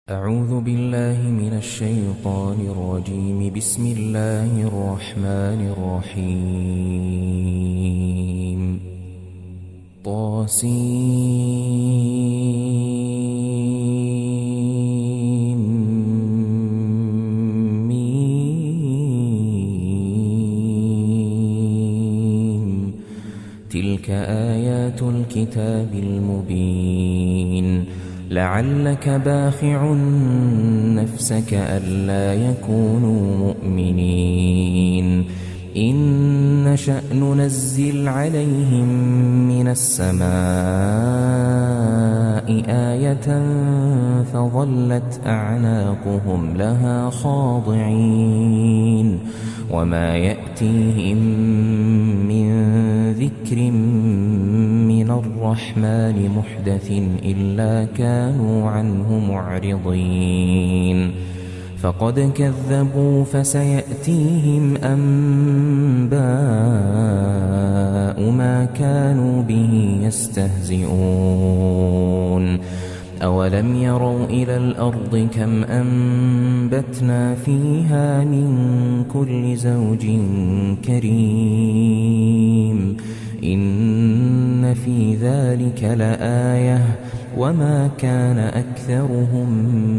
أعوذ بالله من الشيطان الرجيم. بسم الله الرحمن الرحيم. طاسيم. تلك آيات الكتاب المبين. لعلك باخع نفسك ألا يكونوا مؤمنين. إن نشأ ننزل عليهم من السماء آية فظلت أعناقهم لها خاضعين. وما يأتيهم من ذكر من الرحمن محدث إلا كانوا عنه معرضين. فقد كذبوا فسيأتيهم أنباء ما كانوا به يستهزئون. أولم يروا إلى الأرض كم أنبتنا فيها من كل زوج كريم. إن في ذلك لآية وما كان أكثرهم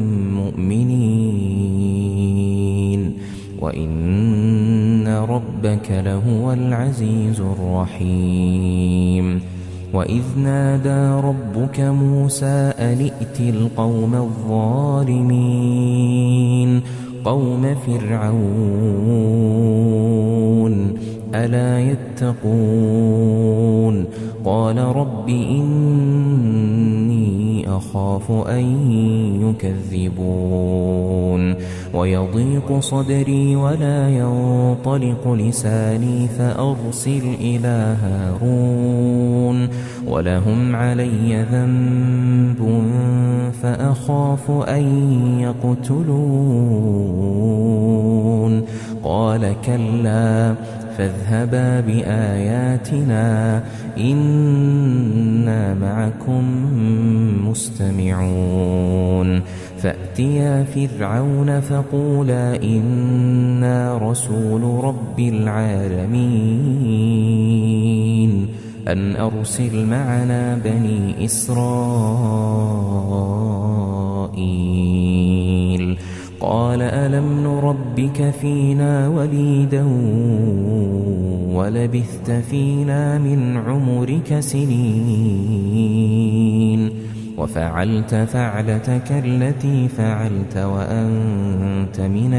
مؤمنين وإن ربك لهو العزيز الرحيم. وإذ نادى ربك موسى أن ائت القوم الظالمين قوم فرعون ألا يتقون. قال رب إني أخاف أن يكذبون ويضيق صدري ولا ينطلق لساني فأرسل إلى هارون ولهم علي ذنب فأخاف أن يقتلون. قال كلا فاذهبا بآياتنا إنا معكم مستمعون. فأتيا فرعون فقولا إنا رسول رب العالمين أن أرسل معنا بني إسرائيل. قال ألم نربك فينا وليدا ولبثت فينا من عمرك سنين وفعلت فعلتك التي فعلت وأنت من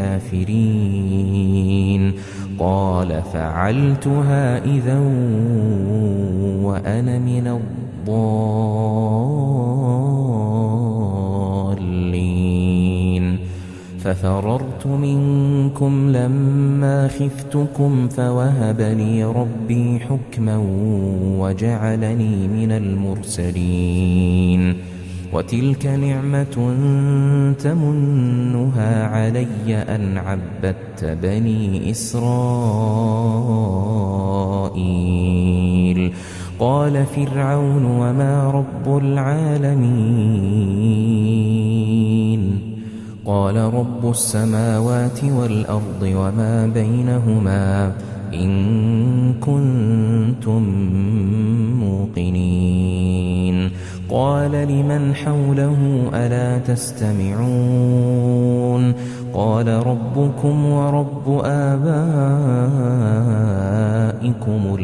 الكافرين. قال فعلتها إذا وأنا من الضالين. ففررت منكم لما خفتكم فوهب لي ربي حكما وجعلني من المرسلين. وتلك نعمة تمنها علي أن عبدت بني إسرائيل. قال فرعون وما رب العالمين؟ قال رب السماوات والأرض وما بينهما إن كنتم موقنين. قال لمن حوله ألا تستمعون؟ قال ربكم ورب آبائكم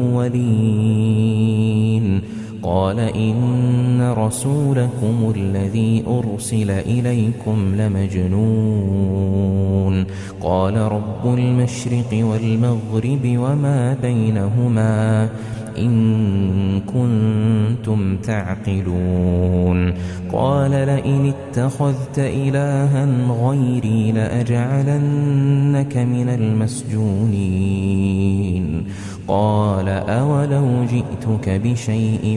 الأولين. قال إن رسولكم الذي أرسل إليكم لمجنون. قال رب المشرق والمغرب وما بينهما إن كنتم تعقلون. قال لئن اتخذت إلها غيري لأجعلنك من المسجونين. قال أولو جئتك بشيء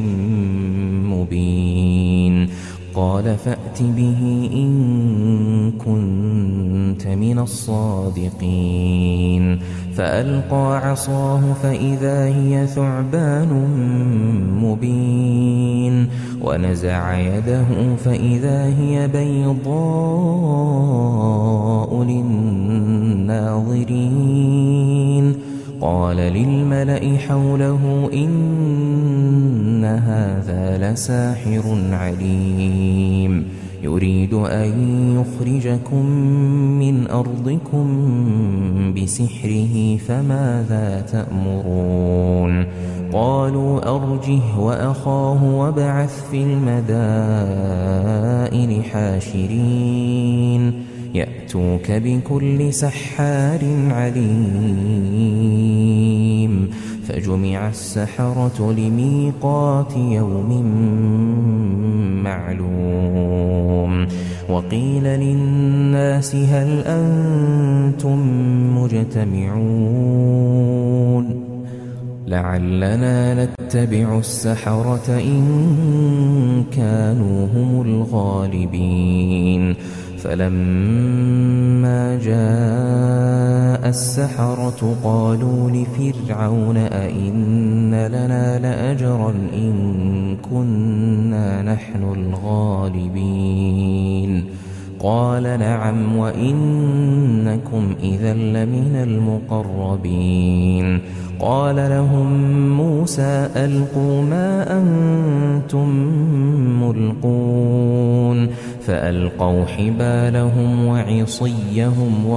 مبين. قال فأت به إن كنت كنت من الصادقين فألقى عصاه فإذا هي ثعبان مبين ونزع يده فإذا هي بيضاء للناظرين قال للملأ حوله إن هذا لساحر عليم يريد أن يخرجكم من أرضكم بسحره فماذا تأمرون قالوا أرجه وأخاه وابعث في المدائن حاشرين يأتوك بكل سحار عليم فجمع السحرة لميقات يوم معلوم وقيل للناس هل أنتم مجتمعون لعلنا نتبع السحرة إن كانوا هم الغالبين فلما جاء السحرة قالوا لفرعون أئن لنا لأجرا إن كنا نحن الغالبين قال نعم وإنكم إذا لمن المقربين قال لهم موسى ألقوا ما أنتم ملقون فألقوا حبالهم وعصيهم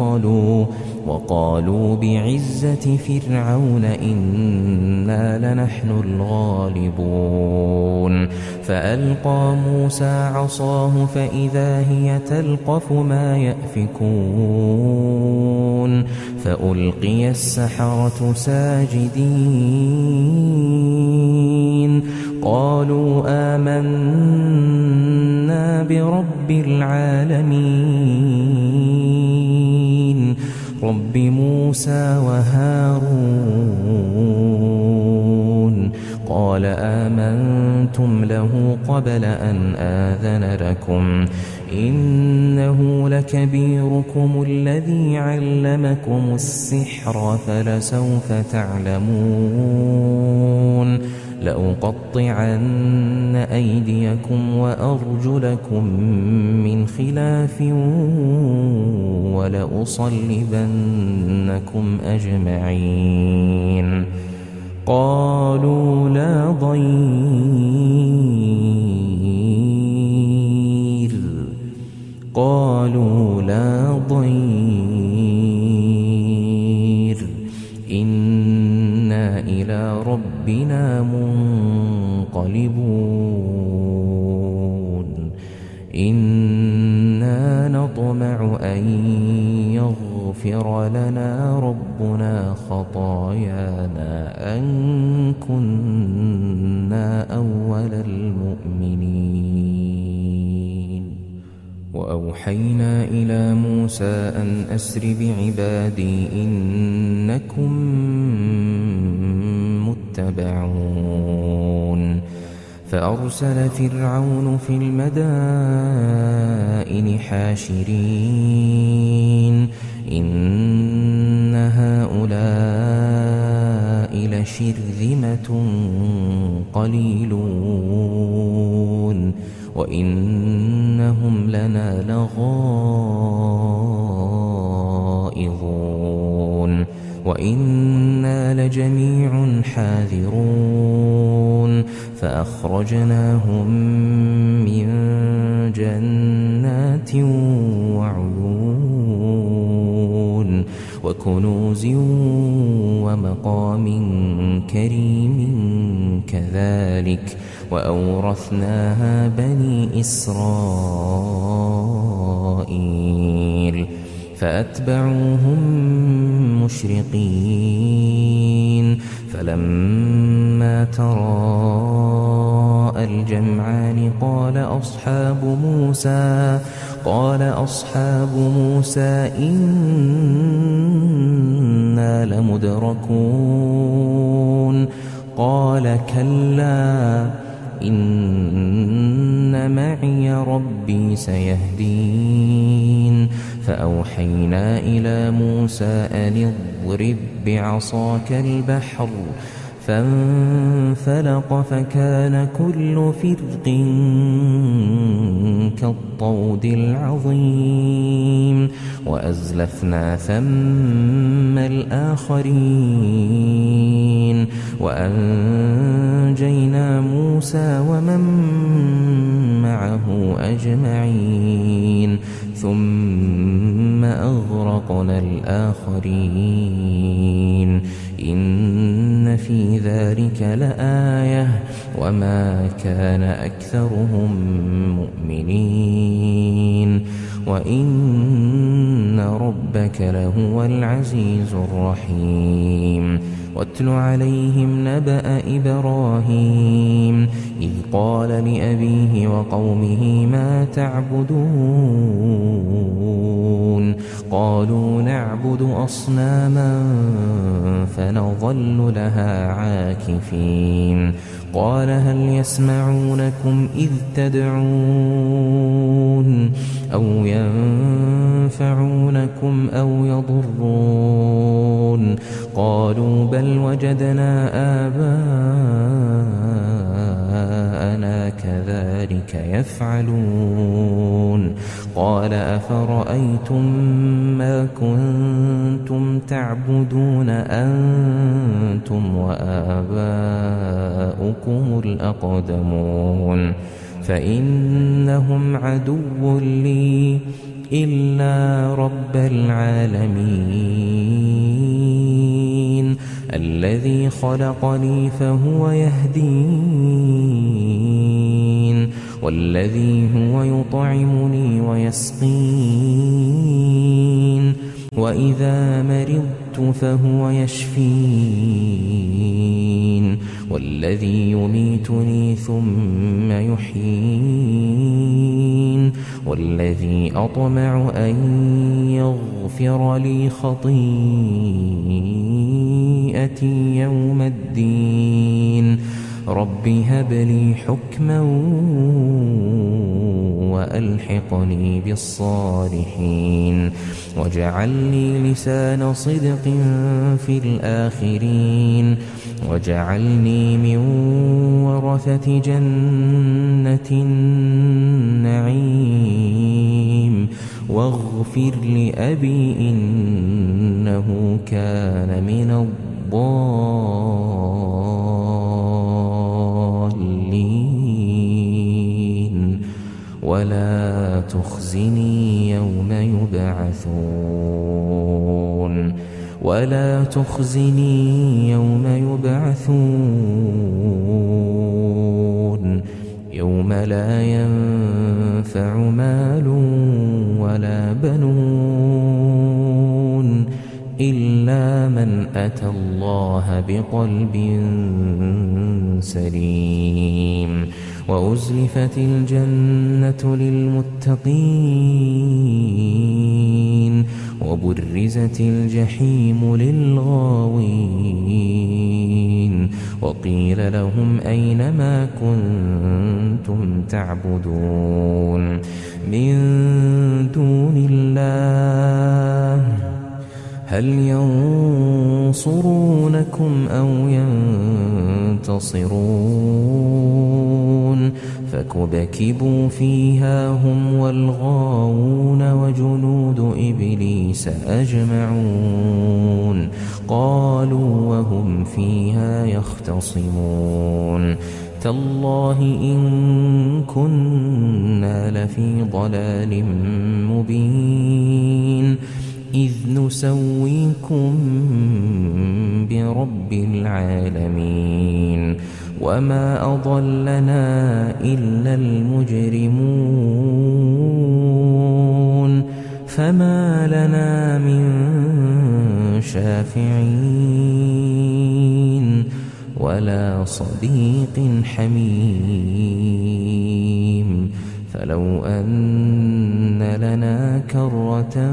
وقالوا بعزة فرعون إنا لنحن الغالبون فألقى موسى عصاه فإذا هي تلقف ما يأفكون فألقي السحرة ساجدين قالوا آمنا برب العالمين رب موسى وهارون قال آمنتم له قبل أن آذن لكم إنه لكبيركم الذي علمكم السحر فلسوف تعلمون لأقطعن أيديكم وأرجلكم من خلاف ولأصلبنكم أجمعين قالوا لا ضير إنا إلى ربنا منقلبون إنا نطمع أن يغفر لنا ربنا خطايانا أن كنا أول المؤمنين وأوحينا إلى موسى أن أسر بعبادي إنكم متبعون فأرسل فرعون في المدائن حاشرين إن هؤلاء لشرذمة قليلون وإنهم لنا لغائظون وإنا لجميع حاذرون فأخرجناهم من جنات وعيون وكنوز ومقام كريم كذلك وأورثناها بني إسرائيل فأتبعوهم مشرقين فلما تراءى الجمعان قال أصحاب موسى إنا لمدركون قال كلا إن معي ربي سيهدين فأوحينا إلى موسى أن اضرب بعصاك البحر فانفلق فكان كل فرق كالطود العظيم وأزلفنا ثم الآخرين وأنجينا موسى ومن معه أجمعين ثم أغرقنا الآخرين إن في ذلك لآية وما كان أكثرهم مؤمنين وإن ربك لهو العزيز الرحيم واتل عليهم نبأ إبراهيم إذ قال لأبيه وقومه ما تعبدون قالوا نعبد أصناما فنظل لها عاكفين قال هل يسمعونكم إذ تدعون أو ينفعونكم أو يضرون قالوا بل وجدنا آباءنا كذلك يفعلون قال أفرأيتم ما كنتم تعبدون أنتم وآباؤكم الأقدمون فإنهم عدو لي إلا رب العالمين الذي خلقني فهو يهدين والذي هو يطعمني ويسقين وإذا مرضت فهو يشفين والذي يميتني ثم يحيين والذي أطمع أن يغفر لي خطيئتي يوم الدين رب هب لي حكما وألحقني بالصالحين واجعل لي لسان صدق في الآخرين واجعلني من ورثة جنة النعيم واغفر لأبي إنه كان من الضالين ولا تخزني يوم يبعثون ولا تخزني يوم يبعثون يوم لا ينفع مال ولا بنون إلا من أتى الله بقلب سليم وأزلفت الجنة للمتقين وبرزت الجحيم للغاوين وقيل لهم أين ما كنتم تعبدون من دون الله هل ينصرونكم أو ينتصرون فكبكبوا فيها هم والغاوون وجنود إبليس أجمعون قالوا وهم فيها يختصمون تالله إن كنا لفي ضلال مبين إذ نسويكم برب العالمين وما أضلنا إلا المجرمون فما لنا من شافعين ولا صديق حميم فلو أن لنا كرة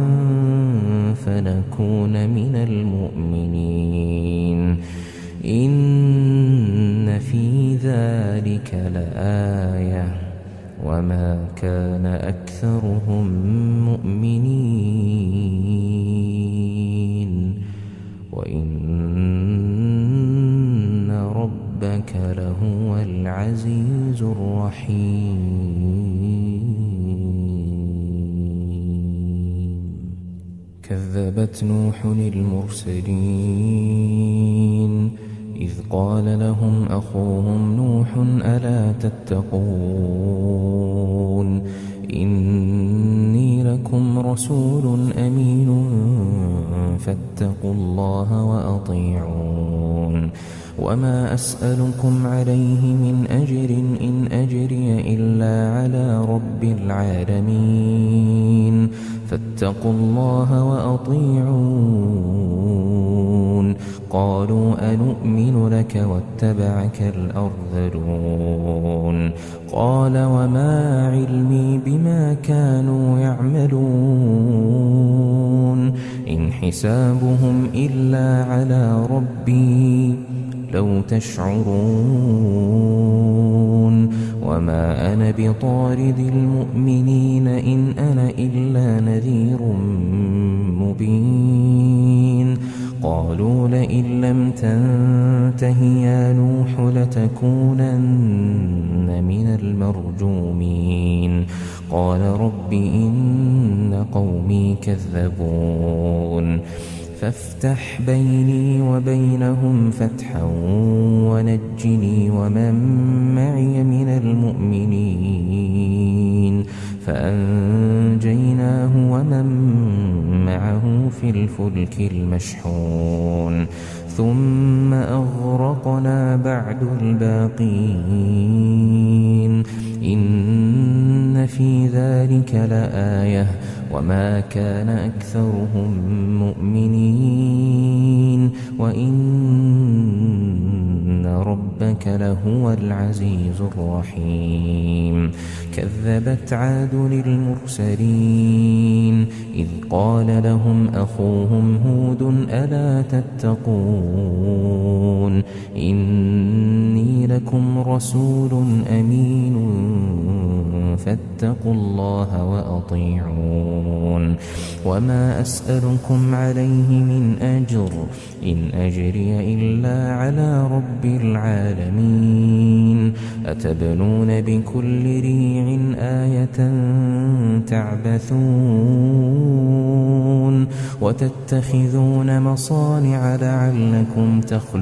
فنكون من المؤمنين إن في ذلك لآية وما كان أكثرهم مؤمنين وإن ربك لهو العزيز الرحيم كذبت نوح المرسلين إذ قال لهم أخوهم نوح ألا تتقون إني لكم رسول أمين فاتقوا الله وأطيعون وما أسألكم عليه من أجر إن أجري إلا على رب العالمين فاتقوا الله وأطيعون قالوا أنؤمن لك واتبعك الأرذلون قال وما علمي بما كانوا يعملون إن حسابهم إلا على ربي لو تشعرون وما أنا بطارد المؤمنين إن أنا إلا نذير مبين قالوا لئن لم تنته يا نوح لتكونن من المرجومين قال رب إن قومي كذبون فافتح بيني وبينهم فتحا ونجني ومن معي من المؤمنين فأنجيناه ومن معه في الفلك المشحون ثم أغرقنا بعد الباقين إن في ذلك لآية وما كان أكثرهم مؤمنين وإن ربك لهو العزيز الرحيم كذبت عاد المرسلين إذ قال لهم أخوهم هود ألا تتقون إني لكم رسول أمين فاتقوا الله وأطيعون وما أسألكم عليه من أجر إن أجري إلا على رب العالمين أتبنون بكل ريع آية تعبثون وتتخذون مصانع لعلكم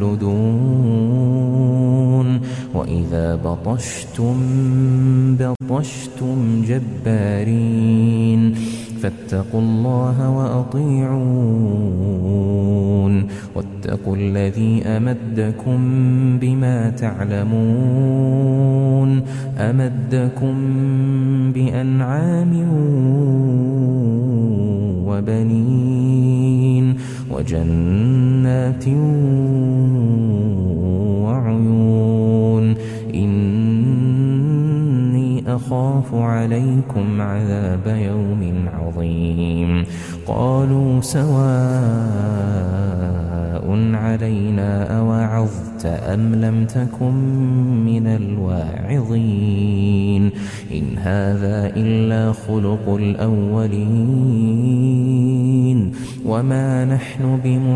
تخلدون وإذا بطشتم جبارين فاتقوا الله وأطيعون واتقوا الذي أمدكم بما تعلمون أمدكم بأنعام وبنين وجنات وعيون إني أخاف عليكم عذاب يوم عظيم قالوا سواء علينا أوعظت أم لم تكن من الواعظين إن هذا إلا خلق الأولين وما نحن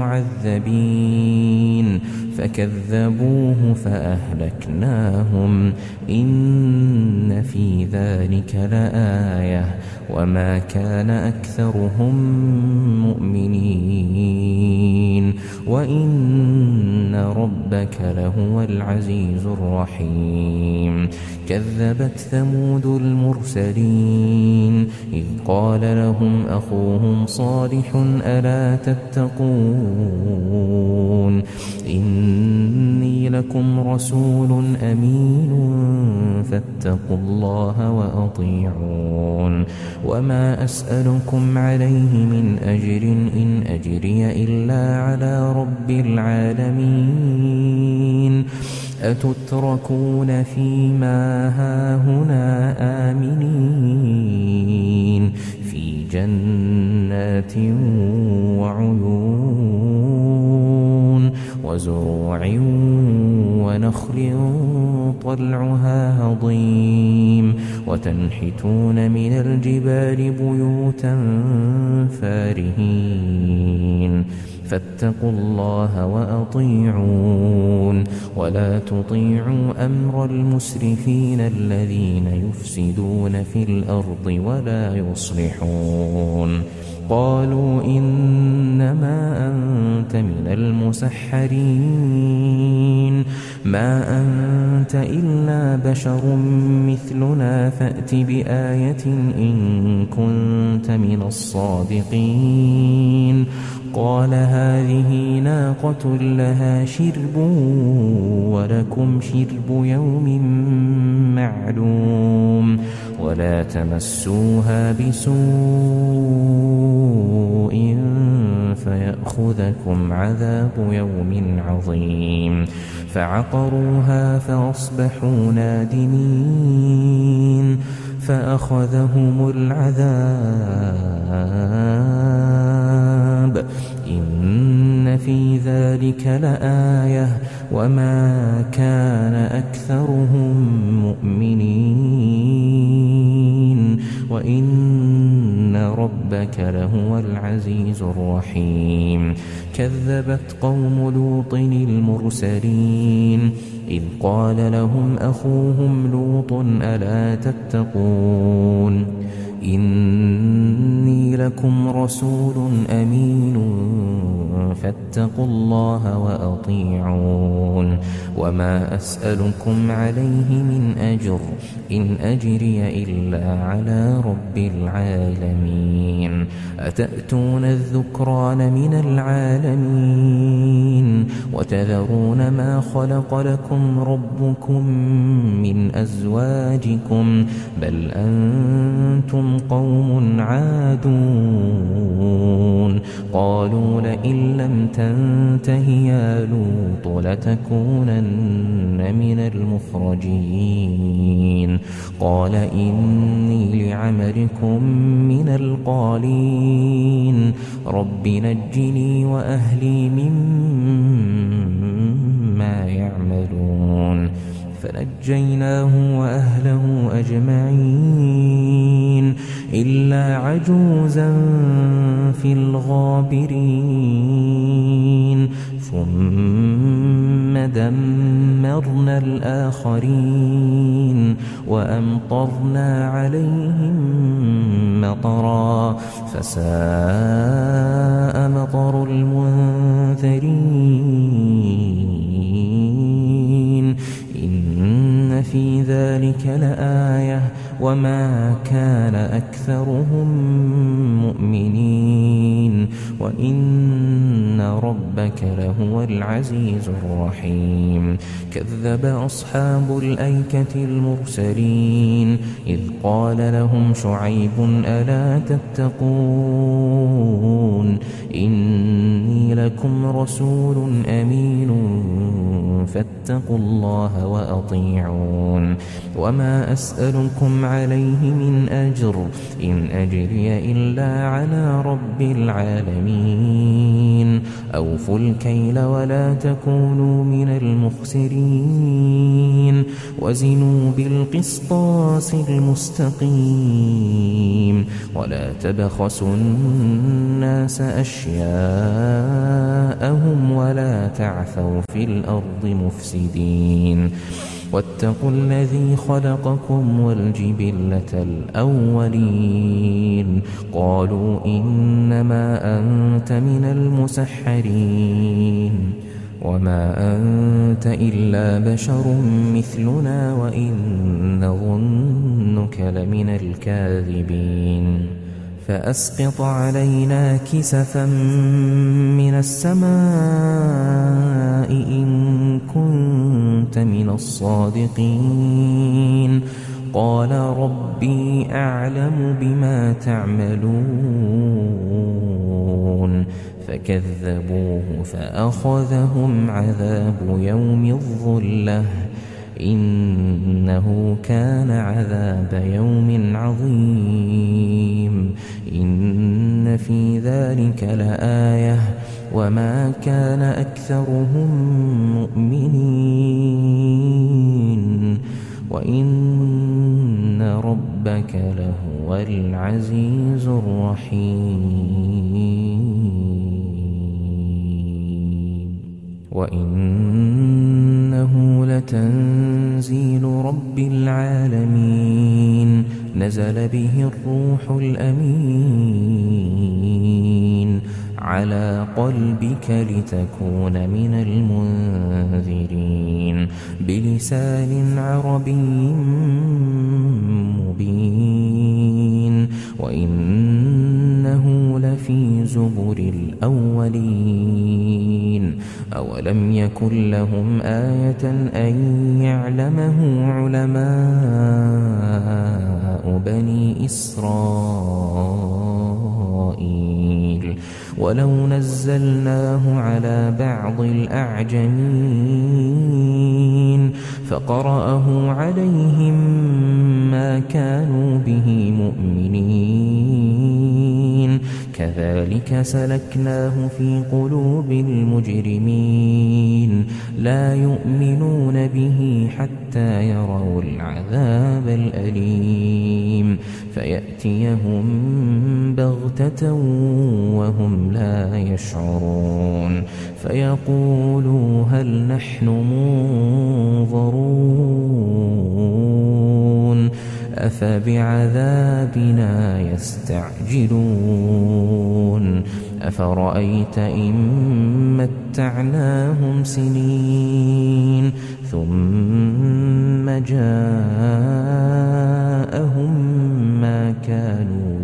بمعذبين فكذبوه فأهلكناهم إن في ذلك لآية وما كان أكثرهم مؤمنين وإن ربك لهو العزيز الرحيم كذبت ثمود المرسلين إذ قال لهم أخوهم صالح ألا تتقون إني لكم رسول أمين فاتقوا الله وأطيعون وما أسألكم عليه من أجر إن أجري إلا على رب العالمين أتتركون فيما هاهنا آمنين في جنات وعيون وزروع ونخل طلعها عظيم وتنحتون من الجبال بيوتا فارهين فاتقوا الله وأطيعون ولا تطيعوا أمر المسرفين الذين يفسدون في الأرض ولا يصلحون قالوا إنما أنت من المسحرين ما أنت إلا بشر مثلنا فأت بآية إن كنت من الصادقين قال هذه ناقة لها شرب ولكم شرب يوم معلوم ولا تمسوها بسوء فيأخذكم عذاب يوم عظيم فعقروها فأصبحوا نادمين فأخذهم العذاب إن في ذلك لآية وما كان أكثرهم مؤمنين وإن ربك لهو العزيز الرحيم كذبت قوم لوط المرسلين إذ قال لهم أخوهم لوط ألا تتقون إني لكم رسول أمين فاتقوا الله وأطيعون وما أسألكم عليه من أجر إن أجري إلا على رب العالمين أتأتون الذكران من العالمين وتذرون ما خلق لكم ربكم من أزواجكم بل أنتم قوم عادون قالوا لئن لم تنته يا لوط لتكونن من المخرجين قال إني لعملكم من القالين رب نجني وأهلي مما يعملون فنجيناه وأهله أجمعين إلا عجوزا في الغابرين ثم دمرنا الآخرين وأمطرنا عليهم مطرا فساء مطر المنذرين إن في ذلك لآية وما كان أكثرهم مؤمنين وإن ربك لهو العزيز الرحيم كذب أصحاب الأيكة المرسلين إذ قال لهم شعيب ألا تتقون إني لكم رسول أمين فاتقوا الله وأطيعون وما أسألكم عليه من أجر إن أجري إلا على رب العالمين أوفوا الكيل ولا تكونوا من المخسرين وزنوا بالقسطاس المستقيم ولا تبخسوا الناس أشياءهم ولا تعثوا في الأرض مفسدين واتقوا الذي خلقكم والجبلة الأولين قالوا إنما أنت من المسحرين وما أنت إلا بشر مثلنا وإن نظنك لمن الكاذبين فأسقط علينا كسفا من السماء إن كنت من الصادقين قال ربي أعلم بما تعملون فكذبوه فأخذهم عذاب يوم الظلة إنه كان عذاب يوم عظيم إن في ذلك لآية وما كان أكثرهم مؤمنين وإن ربك لهو العزيز الرحيم وإنه لتنزيل رب العالمين نزل به الروح الأمين على قلبك لتكون من المنذرين بلسان عربي مبين وإنه لفي زبر الأولين أولم يكن لهم آية أن يعلمه علماء بني إسرائيل ولو نزلناه على بعض الأعجمين فقرأه عليهم ما كانوا به مؤمنين كذلك سلكناه في قلوب المجرمين لا يؤمنون به حتى يروا العذاب الأليم فيأتيهم بغتة وهم لا يشعرون فيقولوا هل نحن منظرون أفبعذابنا يستعجلون أفرأيت إن متعناهم سنين ثم جاءهم ما كانوا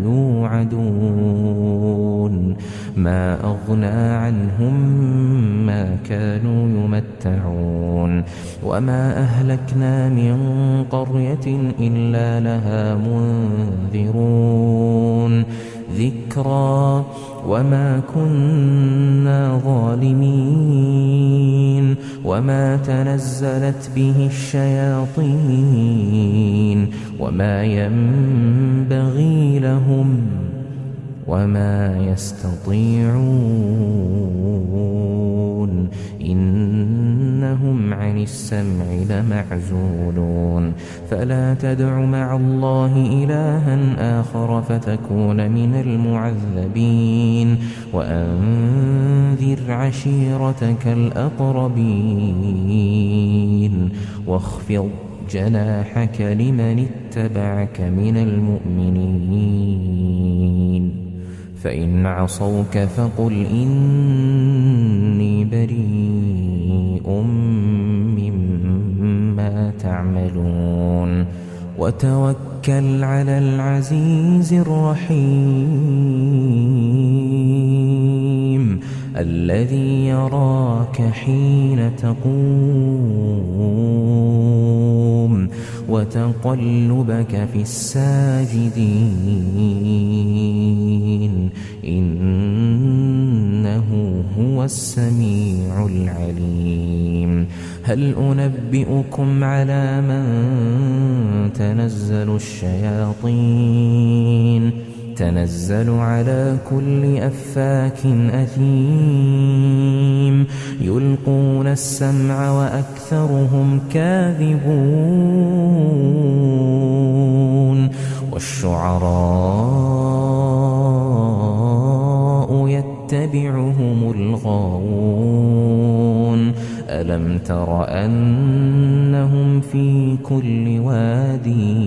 يوعدون ما أغنى عنهم ما كانوا يمتعون وما أهلكنا من قرية إلا لها منذرون ذكرى وما كنا ظالمين وما تنزلت به الشياطين وما ينبغي لهم وما يستطيعون إنهم عن السمع لمعزولون فلا تدع مع الله إلها آخر فتكون من المعذبين وأنذر عشيرتك الأقربين واخفض جناحك لمن اتبعك من المؤمنين فإن عصوك فقل إني بريء مما تعملون وتوكل على العزيز الرحيم الذي يراك حين تقوم وتقلبك في الساجدين إنه هو السميع العليم هل أنبئكم على من تنزل الشياطين تنزل على كل أفاك أثيم يلقون السمع وأكثرهم كاذبون والشعراء يتبعهم الغاوون ألم تر أنهم في كل واد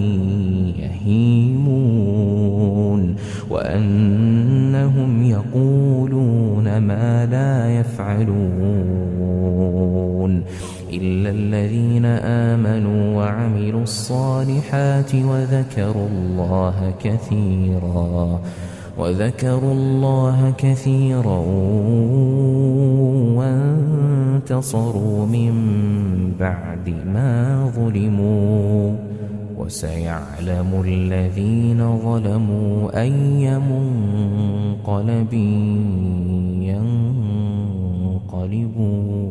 يهيمون وأنهم يقولون ما لا يفعلون إلا الذين آمنوا وعملوا الصالحات وذكروا الله كثيرا وانتصروا من بعد ما ظلموا وسيعلم الذين ظلموا أي منقلب ينقلبون